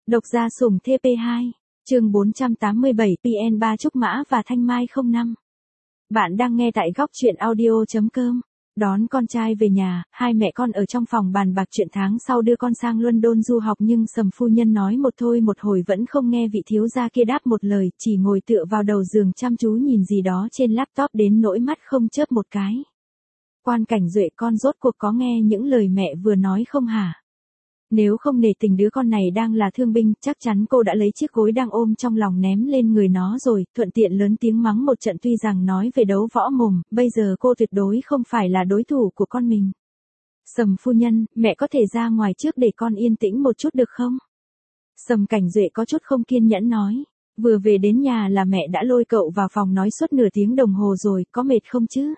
Độc gia sủng TP2, chương 487 PN3 Trúc Mã và Thanh Mai 05. Bạn đang nghe tại góc truyện audio.com. Đón con trai về nhà, hai mẹ con ở trong phòng bàn bạc chuyện tháng sau đưa con sang London du học, nhưng Sầm phu nhân nói một thôi một hồi vẫn không nghe vị thiếu gia kia đáp một lời, chỉ ngồi tựa vào đầu giường chăm chú nhìn gì đó trên laptop đến nỗi mắt không chớp một cái. Quan Cảnh Duệ, con rốt cuộc có nghe những lời mẹ vừa nói không hả? Nếu không nể tình đứa con này đang là thương binh, chắc chắn cô đã lấy chiếc gối đang ôm trong lòng ném lên người nó rồi, thuận tiện lớn tiếng mắng một trận. Tuy rằng nói về đấu võ mồm, bây giờ cô tuyệt đối không phải là đối thủ của con mình. Sầm phu nhân, mẹ có thể ra ngoài trước để con yên tĩnh một chút được không? Sầm Cảnh Duệ có chút không kiên nhẫn nói. Vừa về đến nhà là mẹ đã lôi cậu vào phòng nói suốt nửa tiếng đồng hồ rồi, có mệt không chứ?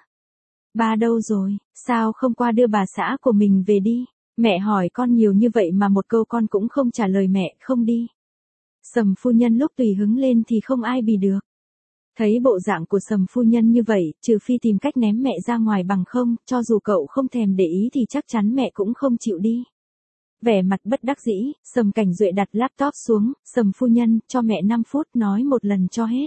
Ba đâu rồi, sao không qua đưa bà xã của mình về đi? Mẹ hỏi con nhiều như vậy mà một câu con cũng không trả lời mẹ, không đi. Sầm phu nhân lúc tùy hứng lên thì không ai bì được. Thấy bộ dạng của Sầm phu nhân như vậy, trừ phi tìm cách ném mẹ ra ngoài, bằng không, cho dù cậu không thèm để ý thì chắc chắn mẹ cũng không chịu đi. Vẻ mặt bất đắc dĩ, Sầm Cảnh Duệ đặt laptop xuống. Sầm phu nhân, cho mẹ 5 phút nói một lần cho hết.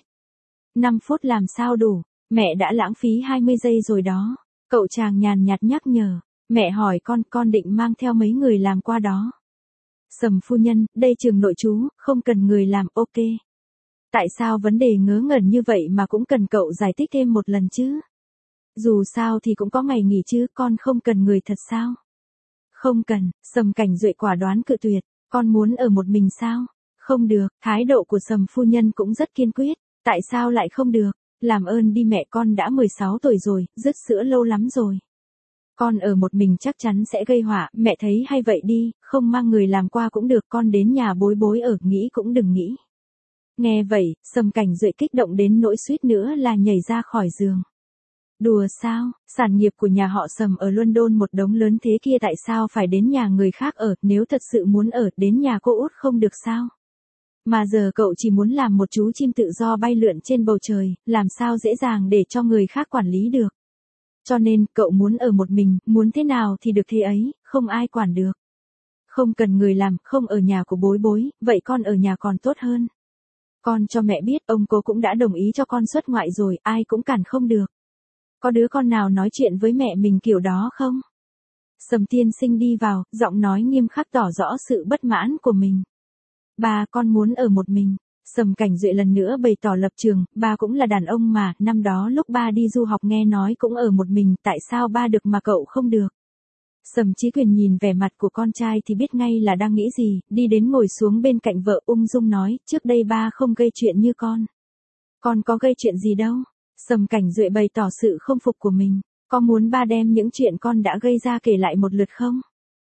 5 phút làm sao đủ, mẹ đã lãng phí 20 giây rồi đó. Cậu chàng nhàn nhạt nhắc nhở. Mẹ hỏi con định mang theo mấy người làm qua đó? Sầm phu nhân, đây trường nội trú, không cần người làm, ok. Tại sao vấn đề ngớ ngẩn như vậy mà cũng cần cậu giải thích thêm một lần chứ? Dù sao thì cũng có ngày nghỉ chứ, con không cần người thật sao? Không cần, Sầm Cảnh Duệ quả đoán cự tuyệt, con muốn ở một mình sao? Không được, thái độ của Sầm phu nhân cũng rất kiên quyết, tại sao lại không được? Làm ơn đi mẹ, con đã 16 tuổi rồi, dứt sữa lâu lắm rồi. Con ở một mình chắc chắn sẽ gây họa, mẹ thấy hay vậy đi, không mang người làm qua cũng được, con đến nhà bối bối ở, nghĩ cũng đừng nghĩ. Nghe vậy, Sầm Cảnh Duệ kích động đến nỗi suýt nữa là nhảy ra khỏi giường. Đùa sao, sản nghiệp của nhà họ Sầm ở London một đống lớn thế kia, tại sao phải đến nhà người khác ở, nếu thật sự muốn ở, đến nhà cô út không được sao? Mà giờ cậu chỉ muốn làm một chú chim tự do bay lượn trên bầu trời, làm sao dễ dàng để cho người khác quản lý được. Cho nên, cậu muốn ở một mình, muốn thế nào thì được thế ấy, không ai quản được. Không cần người làm, không ở nhà của bối bối, vậy con ở nhà còn tốt hơn. Con cho mẹ biết, ông cố cũng đã đồng ý cho con xuất ngoại rồi, ai cũng cản không được. Có đứa con nào nói chuyện với mẹ mình kiểu đó không? Sầm tiên sinh đi vào, giọng nói nghiêm khắc tỏ rõ sự bất mãn của mình. Ba, con muốn ở một mình. Sầm Cảnh Duệ lần nữa bày tỏ lập trường, ba cũng là đàn ông mà, năm đó lúc ba đi du học nghe nói cũng ở một mình, tại sao ba được mà cậu không được? Sầm Chí Quyền nhìn vẻ mặt của con trai thì biết ngay là đang nghĩ gì, đi đến ngồi xuống bên cạnh vợ ung dung nói, trước đây ba không gây chuyện như con. Con có gây chuyện gì đâu? Sầm Cảnh Duệ bày tỏ sự không phục của mình, có muốn ba đem những chuyện con đã gây ra kể lại một lượt không?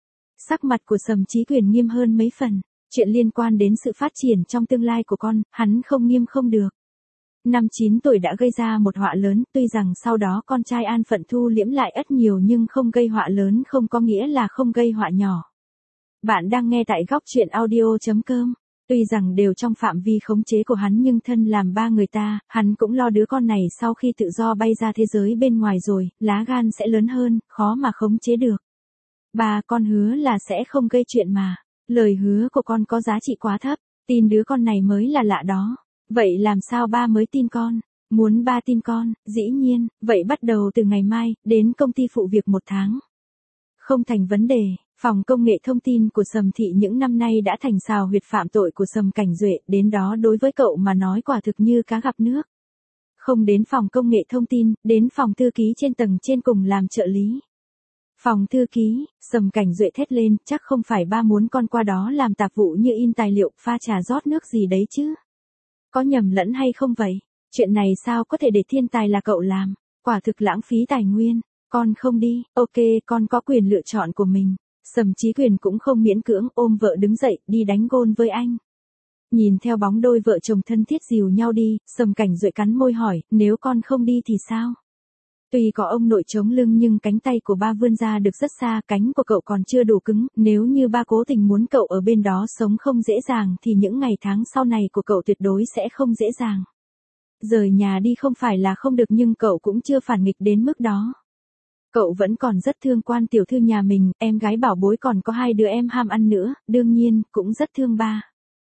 Sắc mặt của Sầm Chí Quyền nghiêm hơn mấy phần. Chuyện liên quan đến sự phát triển trong tương lai của con, hắn không nghiêm không được. Năm 9 tuổi đã gây ra một họa lớn, tuy rằng sau đó con trai an phận thu liễm lại ất nhiều, nhưng không gây họa lớn không có nghĩa là không gây họa nhỏ. Bạn đang nghe tại góc truyện audio.com. Tuy rằng đều trong phạm vi khống chế của hắn, nhưng thân làm ba người ta, hắn cũng lo đứa con này sau khi tự do bay ra thế giới bên ngoài rồi, lá gan sẽ lớn hơn, khó mà khống chế được. Ba, con hứa là sẽ không gây chuyện mà. Lời hứa của con có giá trị quá thấp, tin đứa con này mới là lạ đó. Vậy làm sao ba mới tin con? Muốn ba tin con, dĩ nhiên, vậy bắt đầu từ ngày mai, đến công ty phụ việc 1 tháng. Không thành vấn đề, phòng công nghệ thông tin của Sầm thị những năm nay đã thành sào huyệt phạm tội của Sầm Cảnh Duệ, đến đó đối với cậu mà nói quả thực như cá gặp nước. Không đến phòng công nghệ thông tin, đến phòng thư ký trên tầng trên cùng làm trợ lý. Phòng thư ký, Sầm Cảnh Duệ thét lên, chắc không phải ba muốn con qua đó làm tạp vụ như in tài liệu, pha trà rót nước gì đấy chứ? Có nhầm lẫn hay không vậy? Chuyện này sao có thể để thiên tài là cậu làm? Quả thực lãng phí tài nguyên. Con không đi, ok, con có quyền lựa chọn của mình. Sầm Chí Quyền cũng không miễn cưỡng, ôm vợ đứng dậy, đi đánh gôn với anh. Nhìn theo bóng đôi vợ chồng thân thiết dìu nhau đi, Sầm Cảnh Duệ cắn môi hỏi, nếu con không đi thì sao? Tuy có ông nội chống lưng nhưng cánh tay của ba vươn ra được rất xa, cánh của cậu còn chưa đủ cứng, nếu như ba cố tình muốn cậu ở bên đó sống không dễ dàng thì những ngày tháng sau này của cậu tuyệt đối sẽ không dễ dàng. Rời nhà đi không phải là không được, nhưng cậu cũng chưa phản nghịch đến mức đó. Cậu vẫn còn rất thương Quan tiểu thư nhà mình, em gái bảo bối còn có 2 đứa em ham ăn nữa, đương nhiên, cũng rất thương ba.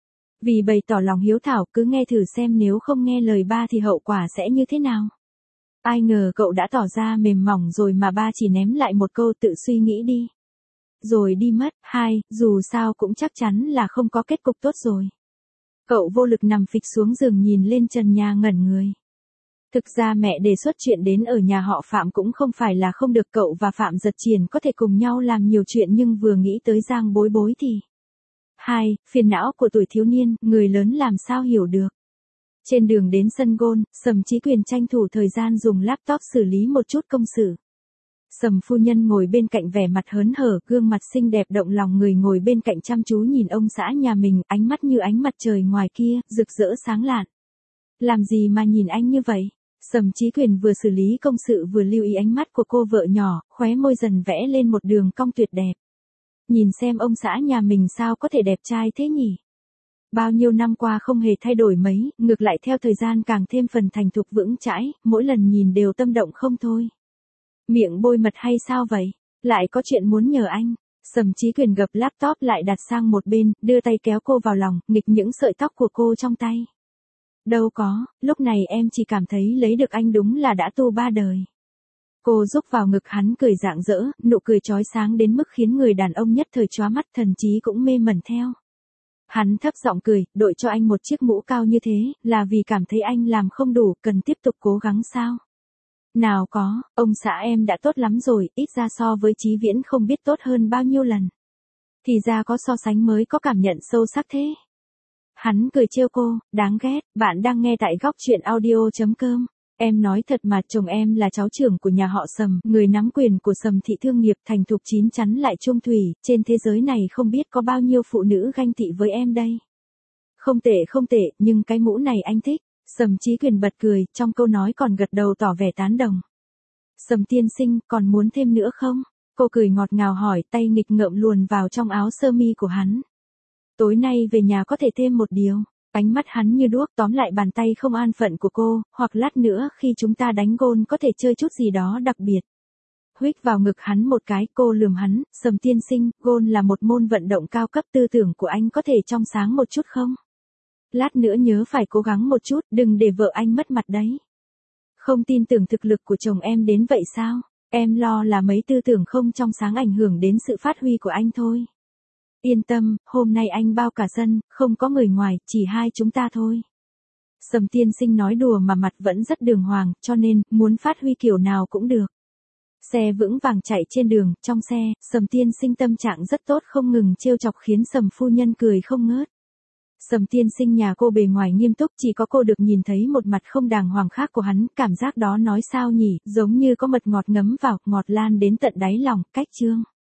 Vì bày tỏ lòng hiếu thảo cứ nghe thử xem nếu không nghe lời ba thì hậu quả sẽ như thế nào. Ai ngờ cậu đã tỏ ra mềm mỏng rồi mà ba chỉ ném lại một câu tự suy nghĩ đi. Rồi đi mất. 2. Dù sao cũng chắc chắn là không có kết cục tốt rồi. Cậu vô lực nằm phịch xuống giường nhìn lên trần nhà ngẩn người. Thực ra mẹ đề xuất chuyện đến ở nhà họ Phạm cũng không phải là không được, cậu và Phạm Giật Triền có thể cùng nhau làm nhiều chuyện, nhưng vừa nghĩ tới Giang Bối Bối thì... 2. Phiền não của tuổi thiếu niên, người lớn làm sao hiểu được. Trên đường đến sân golf, Sầm Chí Quyền tranh thủ thời gian dùng laptop xử lý một chút công sự. Sầm phu nhân ngồi bên cạnh vẻ mặt hớn hở, gương mặt xinh đẹp động lòng người, ngồi bên cạnh chăm chú nhìn ông xã nhà mình, ánh mắt như ánh mặt trời ngoài kia, rực rỡ sáng lạn. Làm gì mà nhìn anh như vậy? Sầm Chí Quyền vừa xử lý công sự vừa lưu ý ánh mắt của cô vợ nhỏ, khóe môi dần vẽ lên một đường cong tuyệt đẹp. Nhìn xem ông xã nhà mình sao có thể đẹp trai thế nhỉ? Bao nhiêu năm qua không hề thay đổi mấy, ngược lại theo thời gian càng thêm phần thành thục vững chãi, mỗi lần nhìn đều tâm động không thôi. Miệng bôi mật hay sao vậy? Lại có chuyện muốn nhờ anh. Sầm Chí Quyền gập laptop lại đặt sang một bên, đưa tay kéo cô vào lòng, nghịch những sợi tóc của cô trong tay. Đâu có, lúc này em chỉ cảm thấy lấy được anh đúng là đã tu ba đời. Cô rúc vào ngực hắn cười rạng rỡ, nụ cười chói sáng đến mức khiến người đàn ông nhất thời chóa mắt, thần trí cũng mê mẩn theo. Hắn thấp giọng cười, đội cho anh một chiếc mũ cao như thế, là vì cảm thấy anh làm không đủ, cần tiếp tục cố gắng sao? Nào có, ông xã em đã tốt lắm rồi, ít ra so với Chí Viễn không biết tốt hơn bao nhiêu lần. Thì ra có so sánh mới có cảm nhận sâu sắc thế. Hắn cười trêu cô, đáng ghét, bạn đang nghe tại góc truyện audio.com. Em nói thật mà, chồng em là cháu trưởng của nhà họ Sầm, người nắm quyền của Sầm thị thương nghiệp, thành thục chín chắn lại trung thủy, trên thế giới này không biết có bao nhiêu phụ nữ ganh tị với em đây. Không tệ, nhưng cái mũ này anh thích. Sầm Chí Quyền bật cười, trong câu nói còn gật đầu tỏ vẻ tán đồng. Sầm tiên sinh, còn muốn thêm nữa không? Cô cười ngọt ngào hỏi, tay nghịch ngợm luồn vào trong áo sơ mi của hắn. Tối nay về nhà có thể thêm một điều. Ánh mắt hắn như đuốc tóm lại bàn tay không an phận của cô, hoặc lát nữa khi chúng ta đánh golf có thể chơi chút gì đó đặc biệt. Huých vào ngực hắn một cái, cô lườm hắn, Sầm tiên sinh, golf là một môn vận động cao cấp, tư tưởng của anh có thể trong sáng một chút không? Lát nữa nhớ phải cố gắng một chút, đừng để vợ anh mất mặt đấy. Không tin tưởng thực lực của chồng em đến vậy sao? Em lo là mấy tư tưởng không trong sáng ảnh hưởng đến sự phát huy của anh thôi. Yên tâm, hôm nay anh bao cả sân, không có người ngoài, chỉ hai chúng ta thôi. Sầm tiên sinh nói đùa mà mặt vẫn rất đường hoàng, cho nên, muốn phát huy kiểu nào cũng được. Xe vững vàng chạy trên đường, trong xe, Sầm tiên sinh tâm trạng rất tốt, không ngừng trêu chọc khiến Sầm phu nhân cười không ngớt. Sầm tiên sinh nhà cô bề ngoài nghiêm túc, chỉ có cô được nhìn thấy một mặt không đàng hoàng khác của hắn, cảm giác đó nói sao nhỉ, giống như có mật ngọt ngấm vào, ngọt lan đến tận đáy lòng, cách chương.